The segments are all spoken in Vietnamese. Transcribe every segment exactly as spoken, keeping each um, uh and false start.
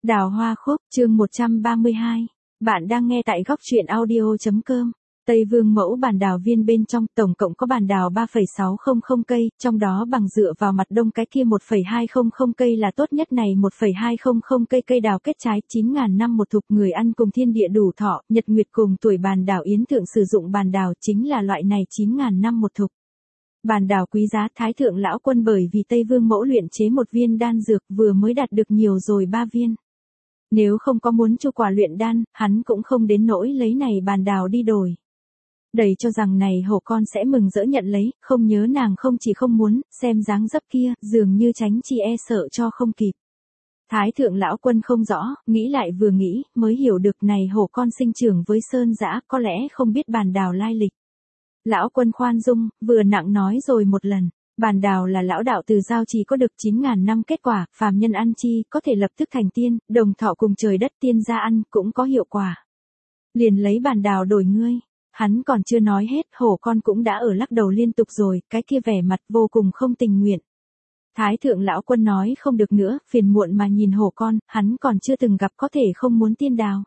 Đào Hoa Khúc, chương một trăm ba mươi hai. Bạn đang nghe tại góc truyện audio.com. Tây Vương mẫu bản đào viên bên trong tổng cộng có bản đào ba phẩy sáu không không cây, trong đó bằng dựa vào mặt đông cái kia một phẩy hai không không cây là tốt nhất này một phẩy hai không không cây cây đào kết trái chín ngàn năm một thục, người ăn cùng thiên địa đủ thọ, nhật nguyệt cùng tuổi. Bản đào yến thượng sử dụng bản đào chính là loại này chín ngàn năm một thục. Bản đào quý giá, Thái thượng lão quân bởi vì Tây Vương mẫu luyện chế một viên đan dược vừa mới đạt được nhiều rồi ba viên. Nếu không có muốn chu quả luyện đan, hắn cũng không đến nỗi lấy này bản đào đi đổi. Đầy cho rằng này hổ con sẽ mừng rỡ nhận lấy, không nhớ nàng không chỉ không muốn, xem dáng dấp kia, dường như tránh chi e sợ cho không kịp. Thái thượng lão quân không rõ, nghĩ lại vừa nghĩ, mới hiểu được này hổ con sinh trưởng với sơn dã, có lẽ không biết bản đào lai lịch. Lão quân khoan dung, vừa nặng nói rồi một lần, bản đào là lão đạo từ giao trì có được chín ngàn năm kết quả, phàm nhân ăn chi, có thể lập tức thành tiên, đồng thọ cùng trời đất, tiên gia ăn, cũng có hiệu quả. Liền lấy bản đào đổi ngươi. Hắn còn chưa nói hết, hổ con cũng đã ở lắc đầu liên tục rồi, cái kia vẻ mặt vô cùng không tình nguyện. Thái thượng lão quân nói không được nữa, phiền muộn mà nhìn hổ con, hắn còn chưa từng gặp có thể không muốn tiên đào.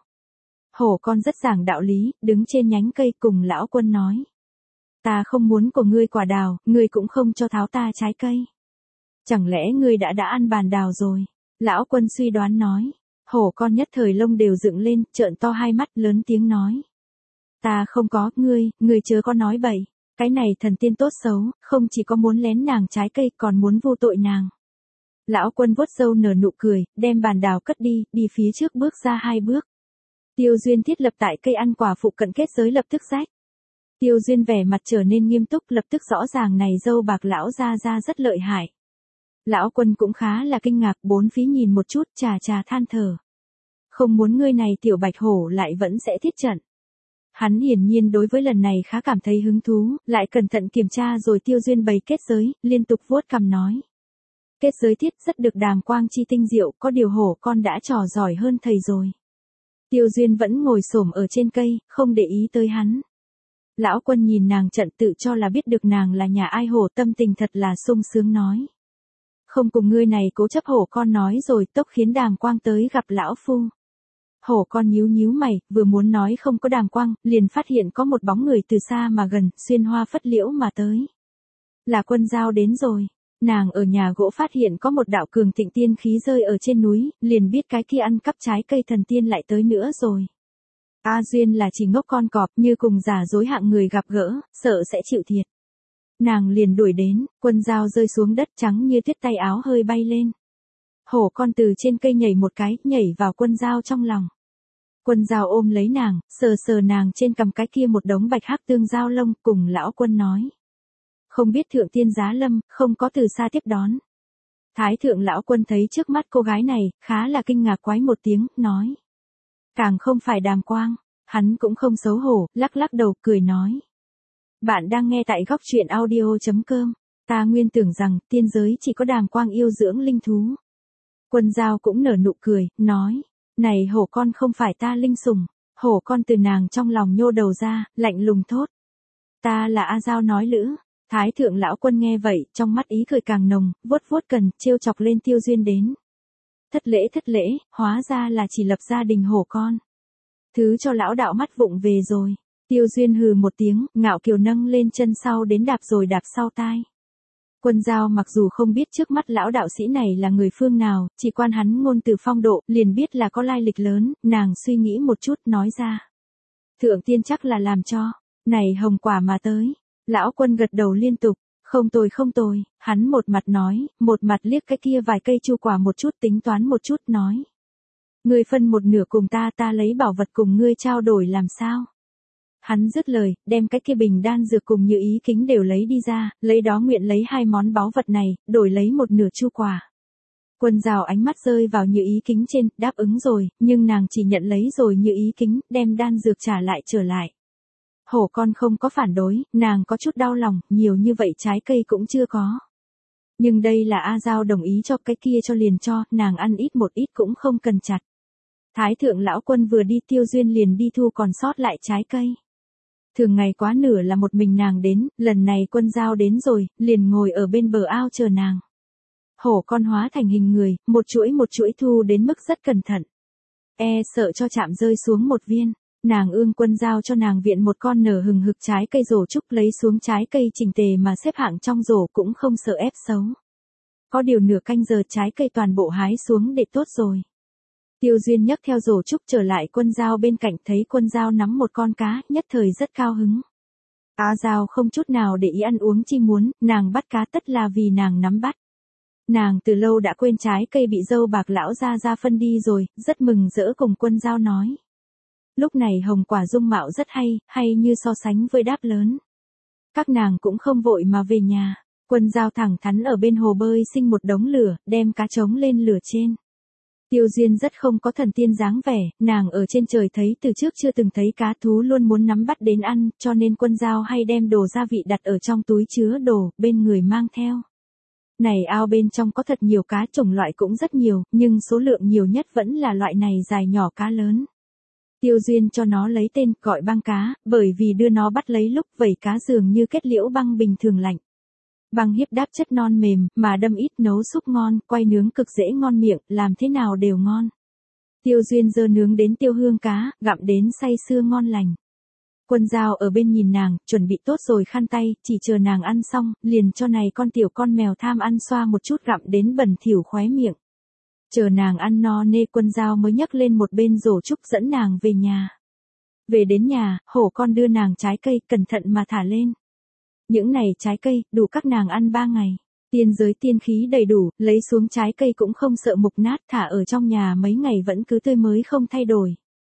Hổ con rất giảng đạo lý, đứng trên nhánh cây cùng lão quân nói. Ta không muốn của ngươi quả đào, ngươi cũng không cho tháo ta trái cây. Chẳng lẽ ngươi đã đã ăn bàn đào rồi? Lão quân suy đoán nói. Hổ con nhất thời lông đều dựng lên, trợn to hai mắt lớn tiếng nói. Ta không có, ngươi, ngươi chớ có nói bậy. Cái này thần tiên tốt xấu, không chỉ có muốn lén nàng trái cây còn muốn vô tội nàng. Lão quân vuốt râu nở nụ cười, đem bàn đào cất đi, đi phía trước bước ra hai bước. Tiêu Duyên thiết lập tại cây ăn quả phụ cận kết giới lập tức rách. Tiêu Duyên vẻ mặt trở nên nghiêm túc, lập tức rõ ràng này dâu bạc lão ra ra rất lợi hại. Lão quân cũng khá là kinh ngạc, bốn phía nhìn một chút, trà trà than thở. Không muốn ngươi này tiểu bạch hổ lại vẫn sẽ thiết trận. Hắn hiển nhiên đối với lần này khá cảm thấy hứng thú, lại cẩn thận kiểm tra rồi Tiêu Duyên bày kết giới, liên tục vuốt cằm nói. Kết giới thiết rất được đàm quang chi tinh diệu, có điều hổ con đã trò giỏi hơn thầy rồi. Tiêu Duyên vẫn ngồi xổm ở trên cây, không để ý tới hắn. Lão quân nhìn nàng trận tự cho là biết được nàng là nhà ai hổ, tâm tình thật là sung sướng nói. Không cùng ngươi này cố chấp hổ con nói rồi, tốc khiến đàm quang tới gặp lão phu. Hổ con nhíu nhíu mày, vừa muốn nói không có đàm quang, liền phát hiện có một bóng người từ xa mà gần, xuyên hoa phất liễu mà tới. Là Quân Dao đến rồi. Nàng ở nhà gỗ phát hiện có một đạo cường thịnh tiên khí rơi ở trên núi, liền biết cái kia ăn cắp trái cây thần tiên lại tới nữa rồi. A Duyên là chỉ ngốc con cọp, như cùng giả dối hạng người gặp gỡ, sợ sẽ chịu thiệt. Nàng liền đuổi đến, Quân Dao rơi xuống đất trắng như tuyết, tay áo hơi bay lên. Hổ con từ trên cây nhảy một cái, nhảy vào Quân Dao trong lòng. Quân Dao ôm lấy nàng, sờ sờ nàng trên cằm cái kia một đống bạch hắc tương giao lông, cùng lão quân nói. Không biết thượng tiên giá lâm, không có từ xa tiếp đón. Thái thượng lão quân thấy trước mắt cô gái này, khá là kinh ngạc quái một tiếng, nói. Càng không phải đàm quang, hắn cũng không xấu hổ, lắc lắc đầu, cười nói. Bạn đang nghe tại góc truyện audio.com, ta nguyên tưởng rằng tiên giới chỉ có đàm quang yêu dưỡng linh thú. Quân Dao cũng nở nụ cười, nói. Này hổ con không phải ta linh sủng, hổ con từ nàng trong lòng nhô đầu ra, lạnh lùng thốt. Ta là A Dao nói lữ. Thái thượng lão quân nghe vậy, trong mắt ý cười càng nồng, vuốt vuốt cần, trêu chọc lên Tiêu Duyên đến. Thất lễ thất lễ, hóa ra là chỉ lập gia đình hổ con. Thứ cho lão đạo mắt vụng về rồi. Tiêu Duyên hừ một tiếng, ngạo kiều nâng lên chân sau đến đạp rồi đạp sau tai. Quân Dao mặc dù không biết trước mắt lão đạo sĩ này là người phương nào, chỉ quan hắn ngôn từ phong độ, liền biết là có lai lịch lớn, nàng suy nghĩ một chút nói ra. Thượng tiên chắc là làm cho, này hồng quả mà tới. Lão quân gật đầu liên tục, không tồi không tồi, hắn một mặt nói, một mặt liếc cái kia vài cây chu quả một chút, tính toán một chút nói. Ngươi phân một nửa cùng ta, ta lấy bảo vật cùng ngươi trao đổi làm sao? Hắn dứt lời, đem cái kia bình đan dược cùng Như Ý kính đều lấy đi ra, lấy đó nguyện lấy hai món báu vật này, đổi lấy một nửa chu quả. Quân Dao ánh mắt rơi vào Như Ý kính trên, đáp ứng rồi, nhưng nàng chỉ nhận lấy rồi Như Ý kính, đem đan dược trả lại trở lại. Hổ con không có phản đối, nàng có chút đau lòng, nhiều như vậy trái cây cũng chưa có. Nhưng đây là A Dao đồng ý cho, cái kia cho liền cho, nàng ăn ít một ít cũng không cần chặt. Thái thượng lão quân vừa đi, Tiêu Duyên liền đi thu còn sót lại trái cây. Thường ngày quá nửa là một mình nàng đến, lần này Quân Dao đến rồi, liền ngồi ở bên bờ ao chờ nàng. Hổ con hóa thành hình người, một chuỗi một chuỗi thu đến mức rất cẩn thận. E sợ cho chạm rơi xuống một viên. Nàng ương quân giao cho nàng viện một con nở hừng hực trái cây rổ trúc, lấy xuống trái cây chỉnh tề mà xếp hạng trong rổ, cũng không sợ ép xấu. Có điều nửa canh giờ trái cây toàn bộ hái xuống để tốt rồi. Tiêu Duyên nhấc theo rổ trúc trở lại quân giao bên cạnh, thấy quân giao nắm một con cá, nhất thời rất cao hứng. Á Giao không chút nào để ý ăn uống chi muốn, nàng bắt cá tất là vì nàng nắm bắt. Nàng từ lâu đã quên trái cây bị dâu bạc lão gia gia phân đi rồi, rất mừng rỡ cùng quân giao nói. Lúc này hồng quả dung mạo rất hay, hay như so sánh với đáp lớn. Các nàng cũng không vội mà về nhà, quân giao thẳng thắn ở bên hồ bơi sinh một đống lửa, đem cá trống lên lửa trên. Tiêu Duyên rất không có thần tiên dáng vẻ, nàng ở trên trời thấy từ trước chưa từng thấy cá thú, luôn muốn nắm bắt đến ăn, cho nên quân giao hay đem đồ gia vị đặt ở trong túi chứa đồ, bên người mang theo. Này ao bên trong có thật nhiều cá, chủng loại cũng rất nhiều, nhưng số lượng nhiều nhất vẫn là loại này dài nhỏ cá lớn. Tiêu Duyên cho nó lấy tên gọi băng cá, bởi vì đưa nó bắt lấy lúc vẩy cá dường như kết liễu băng bình thường lạnh. Băng hiếp đáp chất non mềm, mà đâm ít nấu súp ngon, quay nướng cực dễ ngon miệng, làm thế nào đều ngon. Tiêu Duyên dơ nướng đến tiêu hương cá, gặm đến say sưa ngon lành. Quân giao ở bên nhìn nàng, chuẩn bị tốt rồi khăn tay, chỉ chờ nàng ăn xong, liền cho này con tiểu con mèo tham ăn xoa một chút, gặm đến bẩn thỉu khóe miệng. Chờ nàng ăn no nê, quân giao mới nhấc lên một bên rổ trúc dẫn nàng về nhà. Về đến nhà, hổ con đưa nàng trái cây, cẩn thận mà thả lên. Những này trái cây, đủ các nàng ăn ba ngày. Tiên giới tiên khí đầy đủ, lấy xuống trái cây cũng không sợ mục nát, thả ở trong nhà mấy ngày vẫn cứ tươi mới không thay đổi.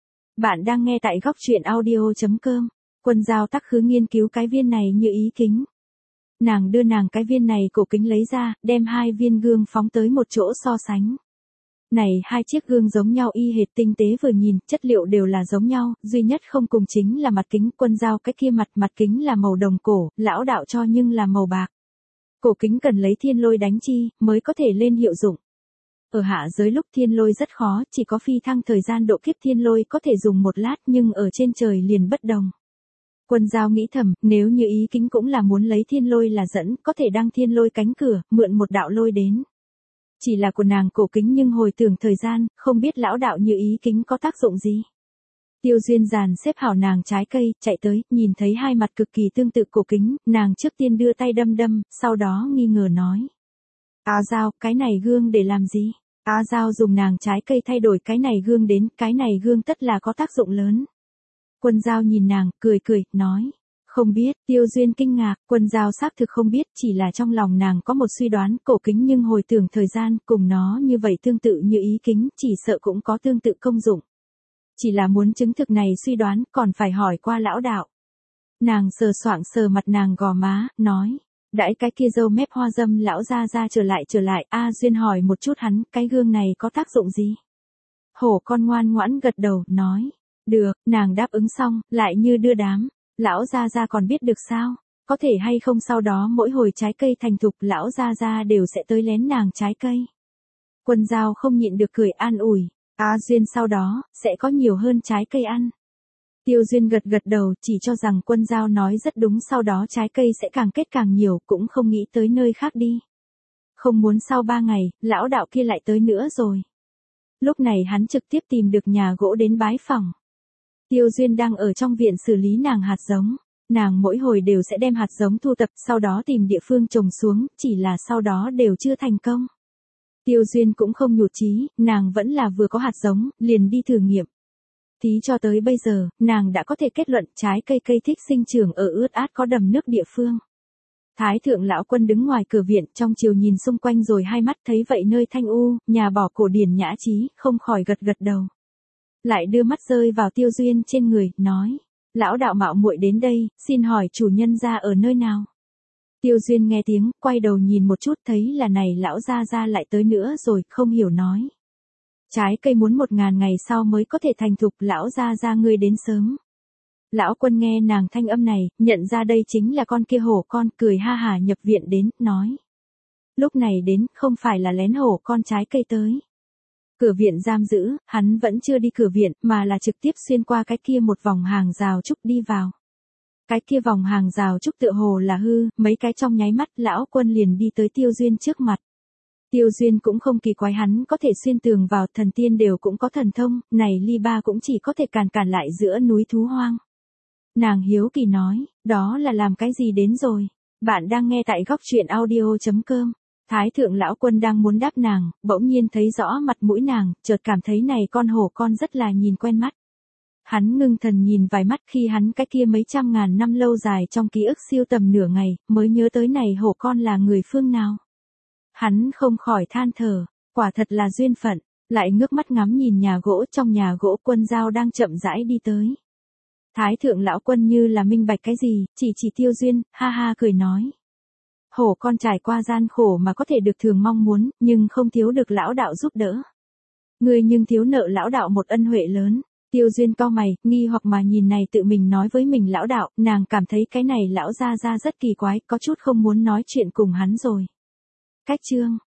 Bạn đang nghe tại góc truyện audio chấm com. Quân giao tắc khứ nghiên cứu cái viên này như ý kính. Nàng đưa nàng cái viên này cổ kính lấy ra, đem hai viên gương phóng tới một chỗ so sánh. Này hai chiếc gương giống nhau y hệt, tinh tế vừa nhìn, chất liệu đều là giống nhau, duy nhất không cùng chính là mặt kính. Quân giao cái kia mặt mặt kính là màu đồng cổ, lão đạo cho nhưng là màu bạc. Cổ kính cần lấy thiên lôi đánh chi, mới có thể lên hiệu dụng. Ở hạ giới lúc thiên lôi rất khó, chỉ có phi thăng thời gian độ kiếp thiên lôi có thể dùng một lát, nhưng ở trên trời liền bất đồng. Quân giao nghĩ thầm, nếu như ý kính cũng là muốn lấy thiên lôi là dẫn, có thể đăng thiên lôi cánh cửa, mượn một đạo lôi đến. Chỉ là của nàng cổ kính, nhưng hồi tưởng thời gian, không biết lão đạo như ý kính có tác dụng gì. Tiêu Duyên dàn xếp hảo nàng trái cây, chạy tới, nhìn thấy hai mặt cực kỳ tương tự cổ kính, nàng trước tiên đưa tay đâm đâm, sau đó nghi ngờ nói. Á Giao, cái này gương để làm gì? Á Giao dùng nàng trái cây thay đổi cái này gương đến, cái này gương tất là có tác dụng lớn. Quân giao nhìn nàng, cười cười, nói. Không biết. Tiêu Duyên kinh ngạc, quân giao xác thực không biết, chỉ là trong lòng nàng có một suy đoán, cổ kính nhưng hồi tưởng thời gian, cùng nó như vậy tương tự như ý kính, chỉ sợ cũng có tương tự công dụng. Chỉ là muốn chứng thực này suy đoán, còn phải hỏi qua lão đạo. Nàng sờ soạng sờ mặt nàng gò má, nói. Đãi cái kia dâu mép hoa dâm lão ra ra trở lại trở lại, A Duyên hỏi một chút hắn, cái gương này có tác dụng gì? Hổ con ngoan ngoãn gật đầu, nói. Được, nàng đáp ứng xong, lại như đưa đám. Lão gia gia còn biết được sao? Có thể hay không sau đó mỗi hồi trái cây thành thục, lão gia gia đều sẽ tới lén nàng trái cây. Quân giao không nhịn được cười an ủi. Á Duyên sau đó, sẽ có nhiều hơn trái cây ăn. Tiêu Duyên gật gật đầu, chỉ cho rằng quân giao nói rất đúng, sau đó trái cây sẽ càng kết càng nhiều, cũng không nghĩ tới nơi khác đi. Không muốn sau ba ngày, lão đạo kia lại tới nữa rồi. Lúc này hắn trực tiếp tìm được nhà gỗ đến bái phỏng. Tiêu Duyên đang ở trong viện xử lý nàng hạt giống. Nàng mỗi hồi đều sẽ đem hạt giống thu tập, sau đó tìm địa phương trồng xuống, chỉ là sau đó đều chưa thành công. Tiêu Duyên cũng không nhụt chí, nàng vẫn là vừa có hạt giống, liền đi thử nghiệm. Tí cho tới bây giờ, nàng đã có thể kết luận trái cây cây thích sinh trưởng ở ướt át có đầm nước địa phương. Thái thượng lão quân đứng ngoài cửa viện, trong chiều nhìn xung quanh rồi hai mắt thấy vậy nơi thanh u, nhà bỏ cổ điển nhã trí, không khỏi gật gật đầu. Lại đưa mắt rơi vào Tiêu Duyên trên người, nói. Lão đạo mạo muội đến đây, xin hỏi chủ nhân gia ở nơi nào? Tiêu Duyên nghe tiếng, quay đầu nhìn một chút, thấy là này lão gia gia lại tới nữa rồi, không hiểu nói. Trái cây muốn một ngàn ngày sau mới có thể thành thục, lão gia gia ngươi đến sớm. Lão quân nghe nàng thanh âm này, nhận ra đây chính là con kia hổ con, cười ha hả nhập viện đến, nói. Lúc này đến, không phải là lén hổ con trái cây tới. Cửa viện giam giữ, hắn vẫn chưa đi cửa viện, mà là trực tiếp xuyên qua cái kia một vòng hàng rào trúc đi vào. Cái kia vòng hàng rào trúc tựa hồ là hư, mấy cái trong nháy mắt, lão quân liền đi tới Tiêu Duyên trước mặt. Tiêu Duyên cũng không kỳ quái hắn có thể xuyên tường vào, thần tiên đều cũng có thần thông, này ly ba cũng chỉ có thể càn cản lại giữa núi thú hoang. Nàng hiếu kỳ nói, đó là làm cái gì đến rồi? Bạn đang nghe tại góc truyện audio.com. Thái thượng lão quân đang muốn đáp nàng, bỗng nhiên thấy rõ mặt mũi nàng, chợt cảm thấy này con hổ con rất là nhìn quen mắt. Hắn ngưng thần nhìn vài mắt, khi hắn cái kia mấy trăm ngàn năm lâu dài trong ký ức siêu tầm nửa ngày, mới nhớ tới này hổ con là người phương nào. Hắn không khỏi than thở, quả thật là duyên phận, lại ngước mắt ngắm nhìn nhà gỗ, trong nhà gỗ Quân Giao đang chậm rãi đi tới. Thái thượng lão quân như là minh bạch cái gì, chỉ chỉ Tiêu Duyên, ha ha cười nói. Hổ con trải qua gian khổ mà có thể được thường mong muốn, nhưng không thiếu được lão đạo giúp đỡ. Ngươi nhưng thiếu nợ lão đạo một ân huệ lớn. Tiêu Duyên cau mày, nghi hoặc mà nhìn này tự mình nói với mình lão đạo, nàng cảm thấy cái này lão gia gia rất kỳ quái, có chút không muốn nói chuyện cùng hắn rồi. Cách chương